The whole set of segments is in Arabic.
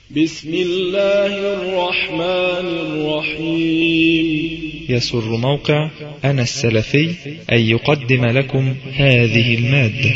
بسم الله الرحمن الرحيم. يسر موقع أنا السلفي أن يقدم لكم هذه المادة.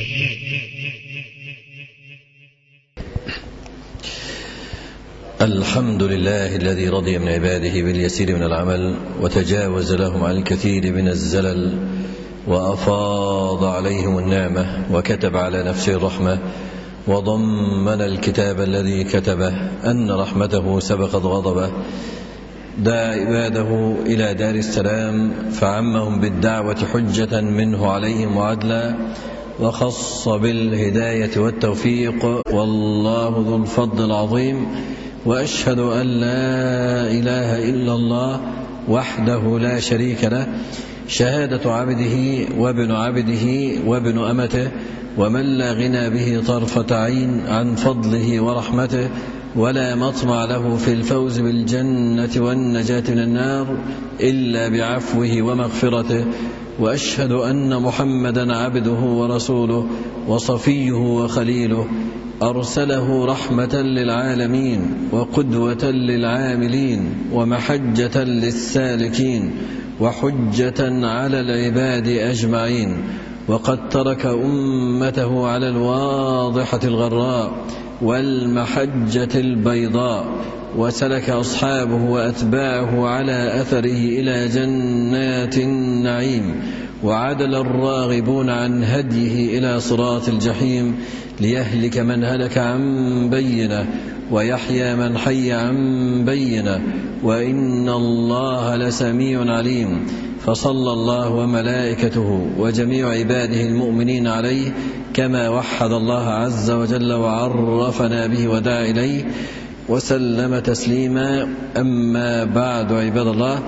الحمد لله الذي رضي من عباده باليسير من العمل وتجاوز لهم عن الكثير من الزلل وأفاض عليهم النعمة وكتب على نفسه الرحمة وضمن الكتاب الذي كتبه أن رحمته سبقت غضبه. دعا عباده إلى دار السلام فعمهم بالدعوة حجة منه عليهم وعدلا، وخص بالهداية والتوفيق، والله ذو الفضل العظيم. وأشهد أن لا إله إلا الله وحده لا شريك له، شهادة عبده وابن عبده وابن أمته، ومن لا غنى به طرفة عين عن فضله ورحمته، ولا مطمع له في الفوز بالجنة والنجاة من النار إلا بعفوه ومغفرته. وأشهد أن محمدا عبده ورسوله وصفيه وخليله، أرسله رحمة للعالمين وقدوة للعاملين ومحجة للسالكين وحجة على العباد أجمعين. وقد ترك أمته على الواضحة الغراء والمحجة البيضاء، وسلك أصحابه وأتباعه على أثره إلى جنات النعيم، وعدل الراغبون عن هديه إلى صراط الجحيم، ليهلك من هلك عن بينه ويحيى من حي عن بينه، وإن الله لسميع عليم. فصلى الله وملائكته وجميع عباده المؤمنين عليه كما وحد الله عز وجل وعرفنا به ودعا إليه، وسلم تسليما. أما بعد عباد الله،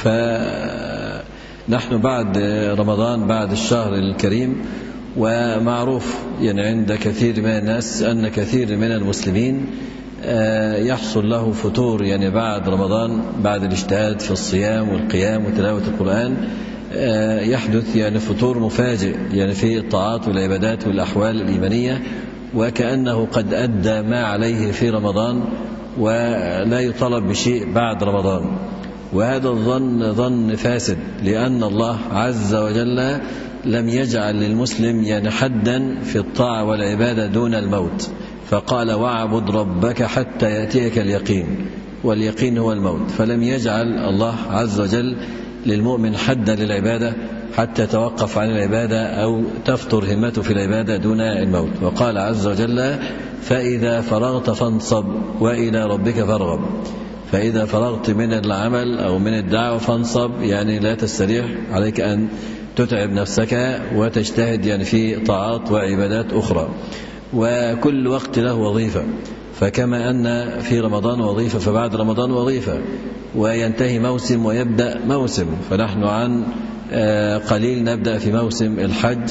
فنحن بعد رمضان، بعد الشهر الكريم، ومعروف يعني عند كثير من الناس أن كثير من المسلمين يحصل له فتور يعني بعد رمضان، بعد الاجتهاد في الصيام والقيام وتلاوة القرآن، يحدث يعني فتور مفاجئ يعني في الطاعات والعبادات والأحوال الإيمانية، وكأنه قد أدى ما عليه في رمضان ولا يطلب بشيء بعد رمضان. وهذا الظن ظن فاسد، لأن الله عز وجل لم يجعل للمسلم يعني حدا في الطاعة والعبادة دون الموت، فقال واعبد ربك حتى يأتيك اليقين، واليقين هو الموت. فلم يجعل الله عز وجل للمؤمن حدا للعبادة حتى يتوقف عن العبادة أو تفتر همته في العبادة دون الموت. وقال عز وجل فإذا فرغت فانصب وإلى ربك فارغب. فإذا فرغت من العمل أو من الدعوة فانصب، يعني لا تستريح، عليك أن تتعب نفسك وتجتهد يعني في طاعات وعبادات أخرى، وكل وقت له وظيفة. فكما أن في رمضان وظيفة، فبعد رمضان وظيفة، وينتهي موسم ويبدأ موسم. فنحن عن قليل نبدأ في موسم الحج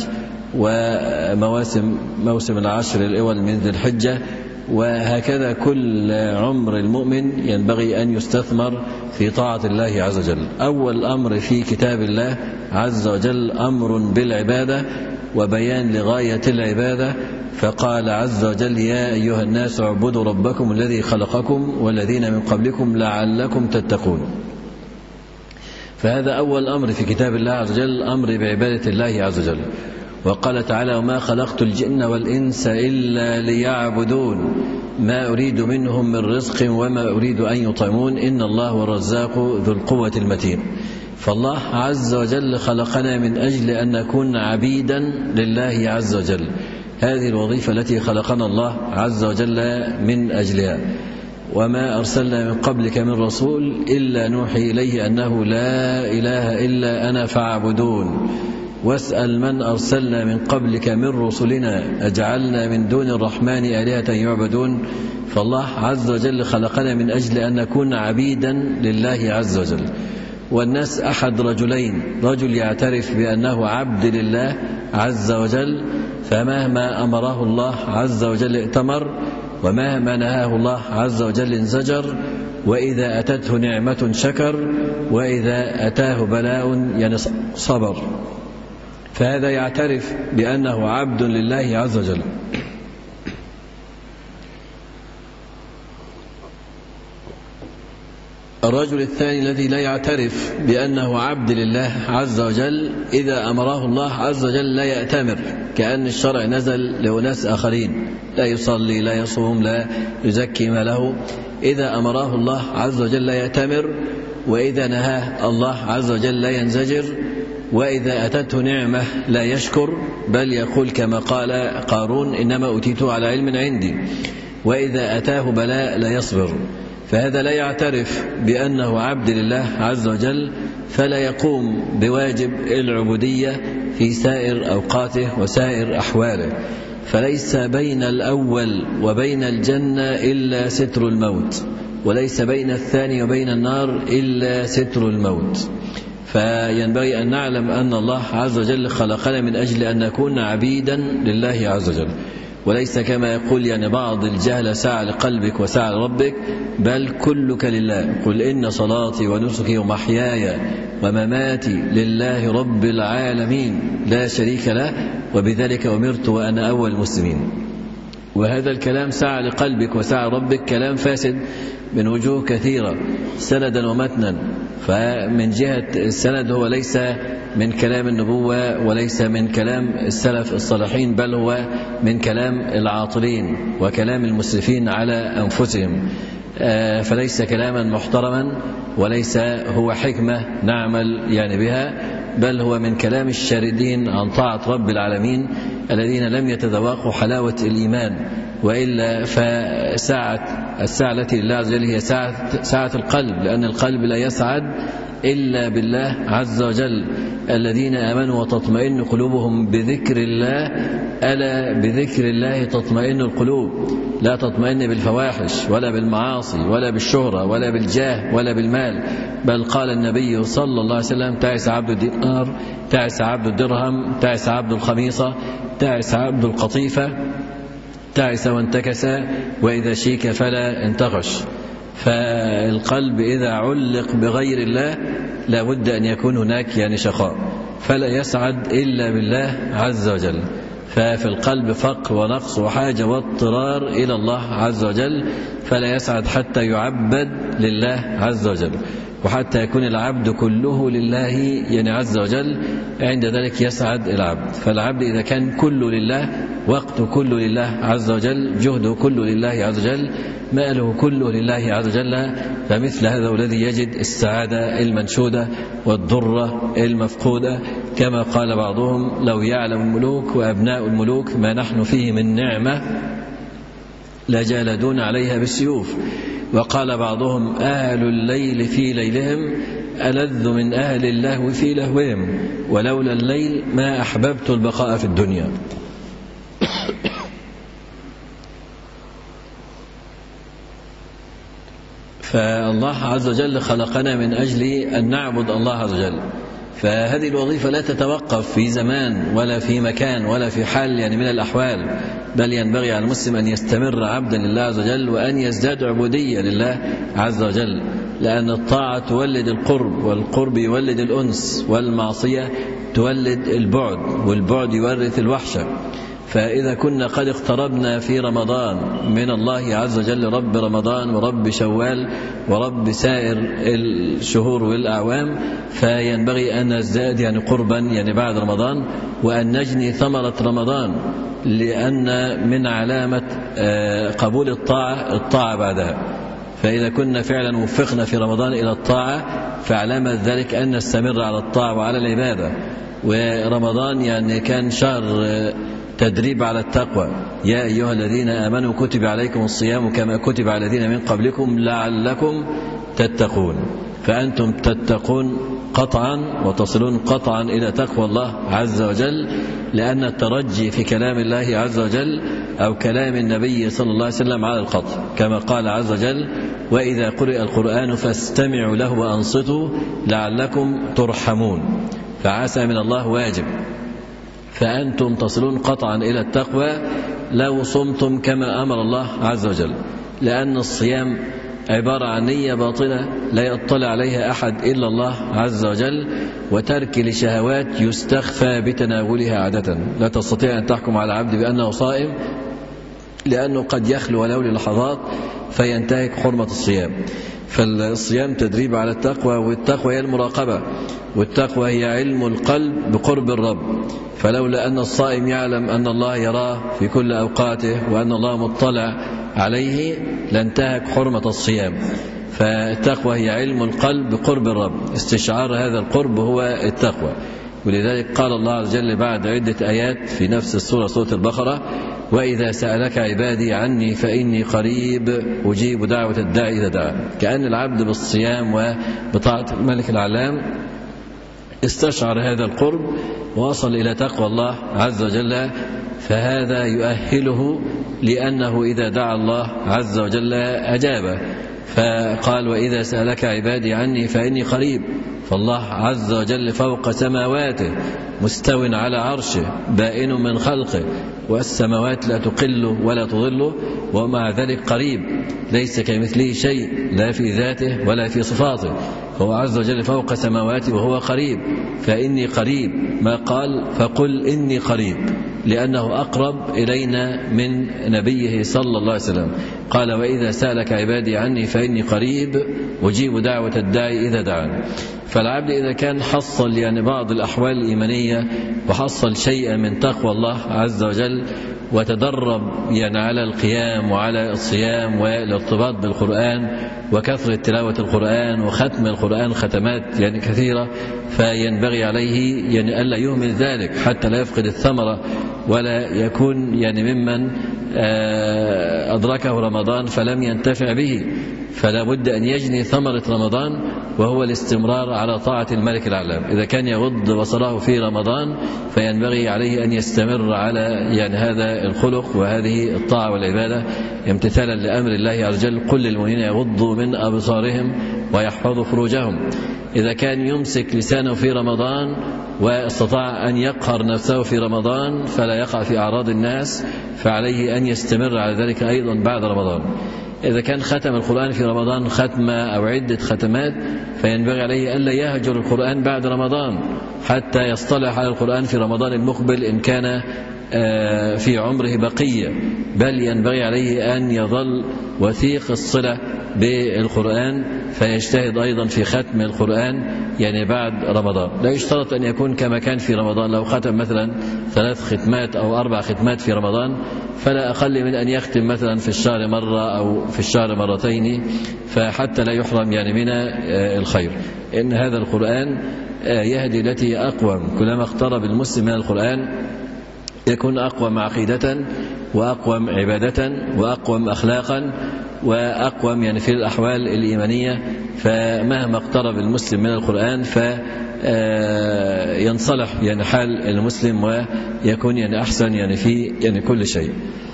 موسم العشر الأول من ذي الحجة، وهكذا كل عمر المؤمن ينبغي أن يستثمر في طاعة الله عز وجل. أول أمر في كتاب الله عز وجل أمر بالعبادة وبيان لغاية العبادة، فقال عز وجل يا أيها الناس اعبدوا ربكم الذي خلقكم والذين من قبلكم لعلكم تتقون. فهذا أول أمر في كتاب الله عز وجل، أمر بعبادة الله عز وجل. وقال تعالى وما خلقت الجن والإنس إلا ليعبدون ما أريد منهم من رزق وما أريد أن يطعمون إن الله هو الرزاق ذو القوة المتين. فالله عز وجل خلقنا من أجل أن نكون عبيدا لله عز وجل، هذه الوظيفة التي خلقنا الله عز وجل من أجلها. وما أرسلنا من قبلك من رسول إلا نوحي إليه أنه لا إله إلا أنا فاعبدون. واسأل من أرسلنا من قبلك من رسلنا أجعلنا من دون الرحمن آلهة يعبدون. فالله عز وجل خلقنا من أجل أن نكون عبيدا لله عز وجل. والناس أحد رجلين، رجل يعترف بأنه عبد لله عز وجل فمهما أمره الله عز وجل ائتمر، ومهما نهاه الله عز وجل انزجر، وإذا أتته نعمة شكر، وإذا أتاه بلاء يعني صبر. فهذا يعترف بأنه عبد لله عز وجل. الرجل الثاني الذي لا يعترف بأنه عبد لله عز وجل إذا أمره الله عز وجل لا يأتمر، كأن الشرع نزل لأناس آخرين، لا يصلي لا يصوم لا يزكي ما له. إذا أمره الله عز وجل لا يأتمر، وإذا نهاه الله عز وجل لا ينزجر، وإذا أتته نعمة لا يشكر، بل يقول كما قال قارون إنما أوتيته على علم عندي. وإذا أتاه بلاء لا يصبر. فهذا لا يعترف بأنه عبد لله عز وجل، فلا يقوم بواجب العبودية في سائر أوقاته وسائر أحواله. فليس بين الأول وبين الجنة إلا ستر الموت، وليس بين الثاني وبين النار إلا ستر الموت. فينبغي أن نعلم أن الله عز وجل خلقنا من أجل أن نكون عبيدا لله عز وجل، وليس كما يقول بعض الجهل ساعة لقلبك وساعة لربك، بل كلك لله. قل إن صلاتي ونسكي ومحياي ومماتي لله رب العالمين لا شريك له وبذلك أمرت وأنا أول المسلمين. وهذا الكلام ساعة لقلبك وساعة لربك كلام فاسد من وجوه كثيرة سندا ومتنا. فمن جهة السند هو ليس من كلام النبوة وليس من كلام السلف الصالحين، بل هو من كلام العاطلين وكلام المسرفين على أنفسهم، فليس كلاما محترما وليس هو حكمة نعمل بها، بل هو من كلام الشاردين عن طاعة رب العالمين الذين لم يتذوقوا حلاوة الإيمان. وإلا الساعة التي لله عز وجل هي ساعة القلب، لأن القلب لا يسعد إلا بالله عز وجل. الذين آمنوا وتطمئن قلوبهم بذكر الله، ألا بذكر الله تطمئن القلوب. لا تطمئن بالفواحش ولا بالمعاصي ولا بالشهرة ولا بالجاه ولا بالمال، بل قال النبي صلى الله عليه وسلم تعس عبد الدينار، تعس عبد الدرهم، تعس عبد الخميصة، تعس عبد القطيفة، تعس وانتكس، وإذا شيك فلا انتقش. فالقلب إذا علق بغير الله لا بد أن يكون هناك شقاء، فلا يسعد إلا بالله عز وجل. ففي القلب فقر ونقص وحاجة واضطرار إلى الله عز وجل، فلا يسعد حتى يعبد لله عز وجل، وحتى يكون العبد كله لله عز وجل، عند ذلك يسعد العبد. فالعبد إذا كان كله لله، وقته كله لله عز وجل، جهده كله لله عز وجل، ماله كله لله عز وجل، فمثل هذا الذي يجد السعادة المنشودة والضرة المفقودة. كما قال بعضهم لو يعلم الملوك وأبناء الملوك ما نحن فيه من نعمة لجالدون عليها بالسيوف. وقال بعضهم أهل الليل في ليلهم ألذ من أهل اللهو في لهوهم، ولولا الليل ما أحببت البقاء في الدنيا. فالله عز وجل خلقنا من أجل أن نعبد الله عز وجل، فهذه الوظيفة لا تتوقف في زمان ولا في مكان ولا في حال من الأحوال، بل ينبغي على المسلم أن يستمر عبدا لله عز وجل، وأن يزداد عبودية لله عز وجل، لأن الطاعة تولد القرب، والقرب يولد الأنس، والمعصية تولد البعد، والبعد يورث الوحشة. فإذا كنا قد اقتربنا في رمضان من الله عز وجل رب رمضان ورب شوال ورب سائر الشهور والأعوام، فينبغي أن نزداد قربا بعد رمضان، وأن نجني ثمرة رمضان، لأن من علامة قبول الطاعة بعدها. فإذا كنا فعلا وفقنا في رمضان إلى الطاعة، فعلامة ذلك أن نستمر على الطاعة وعلى العبادة. ورمضان كان شهر تدريب على التقوى، يا أيها الذين آمنوا كتب عليكم الصيام كما كتب على الذين من قبلكم لعلكم تتقون. فأنتم تتقون قطعا وتصلون قطعا إلى تقوى الله عز وجل، لأن الترجي في كلام الله عز وجل أو كلام النبي صلى الله عليه وسلم على القطع، كما قال عز وجل وإذا قرئ القرآن فاستمعوا له وأنصتوا لعلكم ترحمون. فعسى من الله واجب، فأنتم تصلون قطعا إلى التقوى لو صمتم كما أمر الله عز وجل، لأن الصيام عبارة عن نية باطنة لا يطلع عليها أحد إلا الله عز وجل، وترك لشهوات يستخفى بتناولها عادة. لا تستطيع أن تحكم على عبد بأنه صائم، لأنه قد يخلو ولو للحظات فينتهك حرمة الصيام. فالصيام تدريب على التقوى، والتقوى هي المراقبة، والتقوى هي علم القلب بقرب الرب. فلولا أن الصائم يعلم أن الله يراه في كل أوقاته وأن الله مطلع عليه لانتهك حرمة الصيام. فالتقوى هي علم القلب بقرب الرب، استشعار هذا القرب هو التقوى. ولذلك قال الله عز وجل بعد عدة آيات في نفس السورة، سورة البقرة: وإذا سألك عبادي عني فإني قريب أجيب دعوة الداعي إذا دعا. كأن العبد بالصيام وبطاعة الملك العلام استشعر هذا القرب ووصل إلى تقوى الله عز وجل، فهذا يؤهله لأنه إذا دعا الله عز وجل أجابه. فقال: وإذا سألك عبادي عني فإني قريب. فالله عز وجل فوق سماواته مستو على عرشه بائن من خلقه، والسماوات لا تقل ولا تضل، ومع ذلك قريب، ليس كمثله شيء لا في ذاته ولا في صفاته. هو عز وجل فوق سماواته وهو قريب. فإني قريب، ما قال فقل إني قريب، لأنه أقرب إلينا من نبيه صلى الله عليه وسلم. قال: وإذا سألك عبادي عني فإني قريب أجيب دعوة الداعي إذا دعان. فالعبد إذا كان حصل بعض الأحوال الإيمانية وحصل شيئا من تقوى الله عز وجل، وتدرب على القيام وعلى الصيام والارتباط بالقرآن وكثرة تلاوة القرآن وختم القرآن ختمات كثيرة، فينبغي عليه ألا يهمل ذلك حتى لا يفقد الثمرة ولا يكون ممن أدركه رمضان فلم ينتفع به. فلا بد أن يجني ثمرة رمضان، وهو الاستمرار على طاعة الملك العلام. إذا كان يغض بصره في رمضان فينبغي عليه أن يستمر على هذا الخلق وهذه الطاعة والعبادة امتثالا لأمر الله عز وجل: قل للمؤمنين يغضوا من أبصارهم ويحفظوا فروجهم. إذا كان يمسك لسانه في رمضان واستطاع أن يقهر نفسه في رمضان فلا يقع في أعراض الناس، فعليه أن يستمر على ذلك أيضا بعد رمضان. إذا كان ختم القرآن في رمضان ختمة أو عدة ختمات فينبغي عليه ألا يهجر القرآن بعد رمضان حتى يصطلح على القرآن في رمضان المقبل إن كان في عمره بقية، بل ينبغي عليه أن يظل وثيق الصلة بالقرآن، فيجتهد أيضا في ختم القرآن بعد رمضان. لا يشترط أن يكون كما كان في رمضان، لو ختم مثلا 3 ختمات أو 4 ختمات في رمضان فلا أقل من أن يختم مثلا في الشهر مرة أو في الشهر مرتين، فحتى لا يحرم من الخير. إن هذا القرآن يهدي التي أقوم. كلما اقترب المسلم من القرآن يكون أقوم عقيدة وأقوم عبادة وأقوم أخلاقا وأقوم في الأحوال الإيمانية. فمهما اقترب المسلم من القرآن فينصلح حال المسلم ويكون أحسن في كل شيء.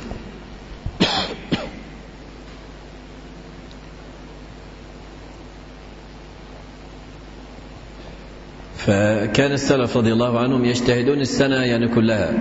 فكان السلف رضي الله عنهم يجتهدون السنة كلها،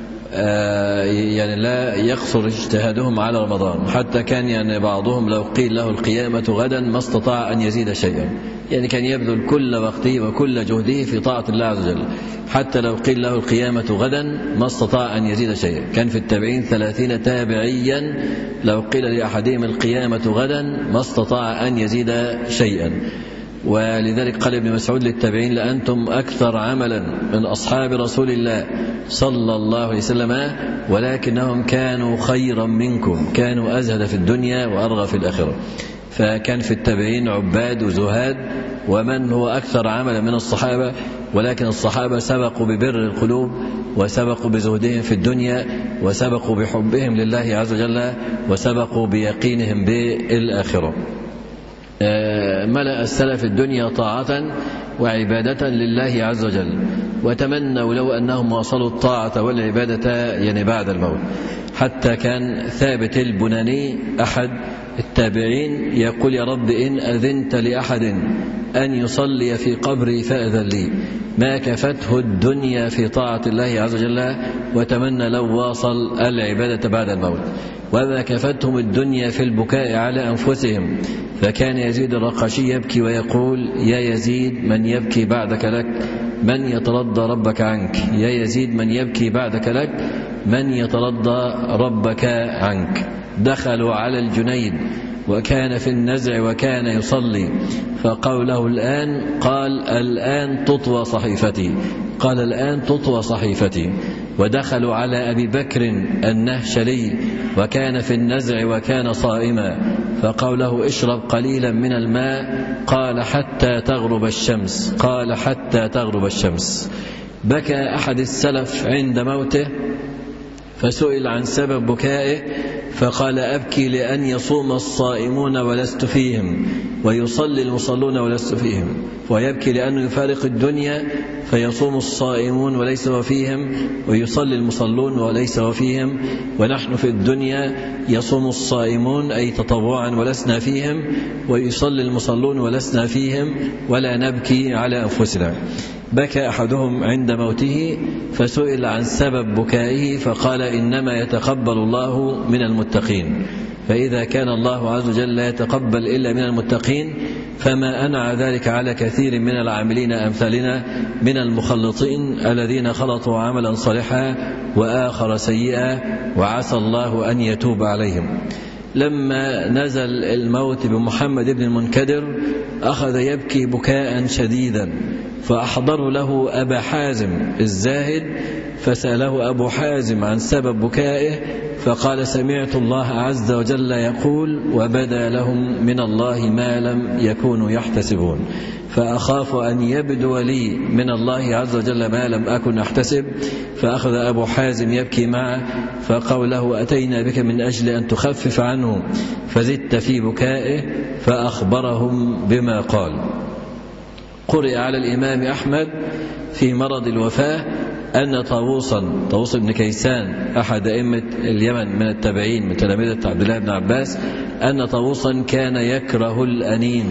لا يقصر اجتهادهم على رمضان، حتى كان بعضهم لو قيل له القيامة غدا ما استطاع أن يزيد شيئا، كان يبذل كل وقته وكل جهده في طاعة الله عز وجل، حتى لو قيل له القيامة غدا ما استطاع أن يزيد شيئا. كان في التابعين 30 تابعيا لو قيل لأحدهم القيامة غدا ما استطاع أن يزيد شيئا. ولذلك قال ابن مسعود للتابعين: لأنتم أكثر عملا من أصحاب رسول الله صلى الله عليه وسلم، ولكنهم كانوا خيرا منكم، كانوا أزهد في الدنيا وأرغى في الآخرة. فكان في التابعين عباد وزهاد، ومن هو أكثر عملا من الصحابة، ولكن الصحابة سبقوا ببر القلوب وسبقوا بزهدهم في الدنيا وسبقوا بحبهم لله عز وجل وسبقوا بيقينهم بالآخرة. ملأ السلف الدنيا طاعة وعبادة لله عز وجل، وتمنوا لو أنهم وصلوا الطاعة والعبادة بعد الموت. حتى كان ثابت البناني أحد التابعين يقول: يا رب إن أذنت لأحد أن يصلي في قبري فأذن لي. ما كفته الدنيا في طاعة الله عز وجل، وتمنى لو واصل العبادة بعد الموت. وما كفتهم الدنيا في البكاء على أنفسهم، فكان يزيد الرقاشي يبكي ويقول: يا يزيد من يبكي بعدك لك من يترضى ربك عنك، يا يزيد من يبكي بعدك لك من يترضى ربك عنك. دخلوا على الجنيد وكان في النزع وكان يصلي، فقوله الآن قال الآن تطوى صحيفتي، قال الآن تطوى صحيفتي. ودخلوا على أبي بكر النهشلي وكان في النزع وكان صائما، فقوله اشرب قليلا من الماء، قال حتى تغرب الشمس، قال حتى تغرب الشمس. بكى أحد السلف عند موته فسئل عن سبب بكائه فقال أبكي لأن يصوم الصائمون ولست فيهم، ويصلي المصلون ولست فيهم، ويبكي لأنه يفارق الدنيا فيصوم الصائمون وليس هو فيهم، ويصلي المصلون وليس هو فيهم، ونحن في الدنيا يصوم الصائمون أي تطوعا ولسنا فيهم، ويصلي المصلون ولسنا فيهم، ولا نبكي على أنفسنا. بكى أحدهم عند موته فسئل عن سبب بكائه فقال إنما يتقبل الله من المتقين، فإذا كان الله عز وجل لا يتقبل إلا من المتقين فما أنعى ذلك على كثير من العاملين أمثالنا من المخلطين الذين خلطوا عملا صالحا وآخر سيئا، وعسى الله أن يتوب عليهم. لما نزل الموت بمحمد بن المنكدر أخذ يبكي بكاء شديدا، فأحضروا له أبا حازم الزاهد فسأله أبو حازم عن سبب بكائه فقال سمعت الله عز وجل يقول وبدا لهم من الله ما لم يكونوا يحتسبون، فأخاف أن يبدو لي من الله عز وجل ما لم أكن أحتسب. فأخذ أبو حازم يبكي معه فقوله أتينا بك من أجل أن تخفف عنه، فزدت في بكائه فأخبرهم بما قال. قرئ على الإمام أحمد في مرض الوفاة أن طاووس بن كيسان أحد أئمة اليمن من التابعين من تلامذة عبد الله بن عباس، أن طاووسا كان يكره الأنين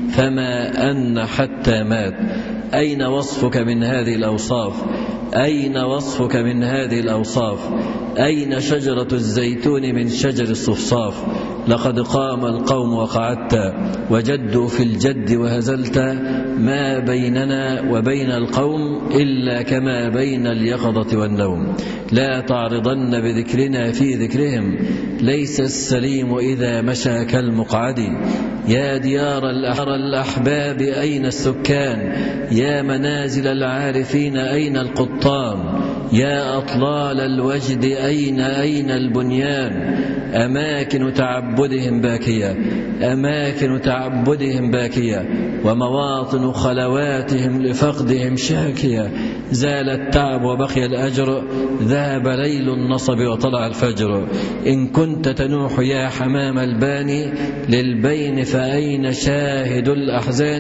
فما أن حتى مات. أين وصفك من هذه الأوصاف؟ أين وصفك من هذه الأوصاف؟ أين شجرة الزيتون من شجر الصفصاف؟ لقد قام القوم وقعدت وجدوا في الجد وهزلت، ما بيننا وبين القوم إلا كما بين اليقظة والنوم، لا تعرضن بذكرنا في ذكرهم، ليس السليم إذا مشى كالمقعد. يا ديار الأحباب أين السكان؟ يا منازل العارفين أين القطان؟ يا أطلال الوجد أين البنيان؟ أماكن تعبدهم باكية، أماكن تعبدهم باكية، ومواطن خلواتهم لفقدهم شاكية. زال التعب وبقي الأجر، ذهب ليل النصب وطلع الفجر. إن كنت تنوح يا حمام الباني للبين فأين شاهد الأحزان؟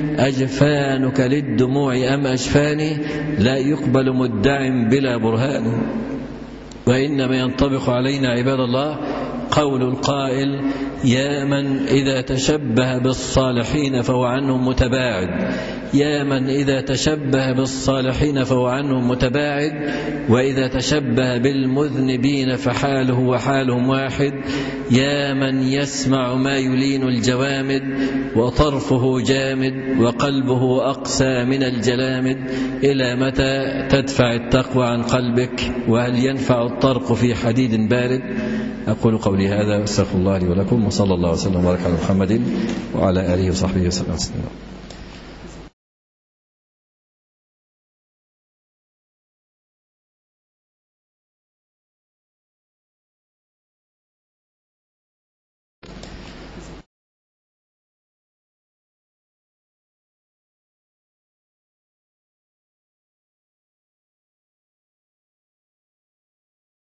أجفانك للدموع أم أجفاني؟ لا يقبل مدع بلا برهان. وإنما ينطبق علينا عباد الله قول القائل يا من إذا تشبه بالصالحين فهو عنهم متباعد، يا من إذا تشبه بالصالحين فهو عنهم متباعد، وإذا تشبه بالمذنبين فحاله وحالهم واحد. يا من يسمع ما يلين الجوامد وطرفه جامد وقلبه أقسى من الجلامد، إلى متى تدفع التقوى عن قلبك؟ وهل ينفع الطرق في حديد بارد؟ أقول قولي هذا واستغفر الله لي ولكم، وصلى الله وسلم وبارك على محمد وعلى آله وصحبه وسلم.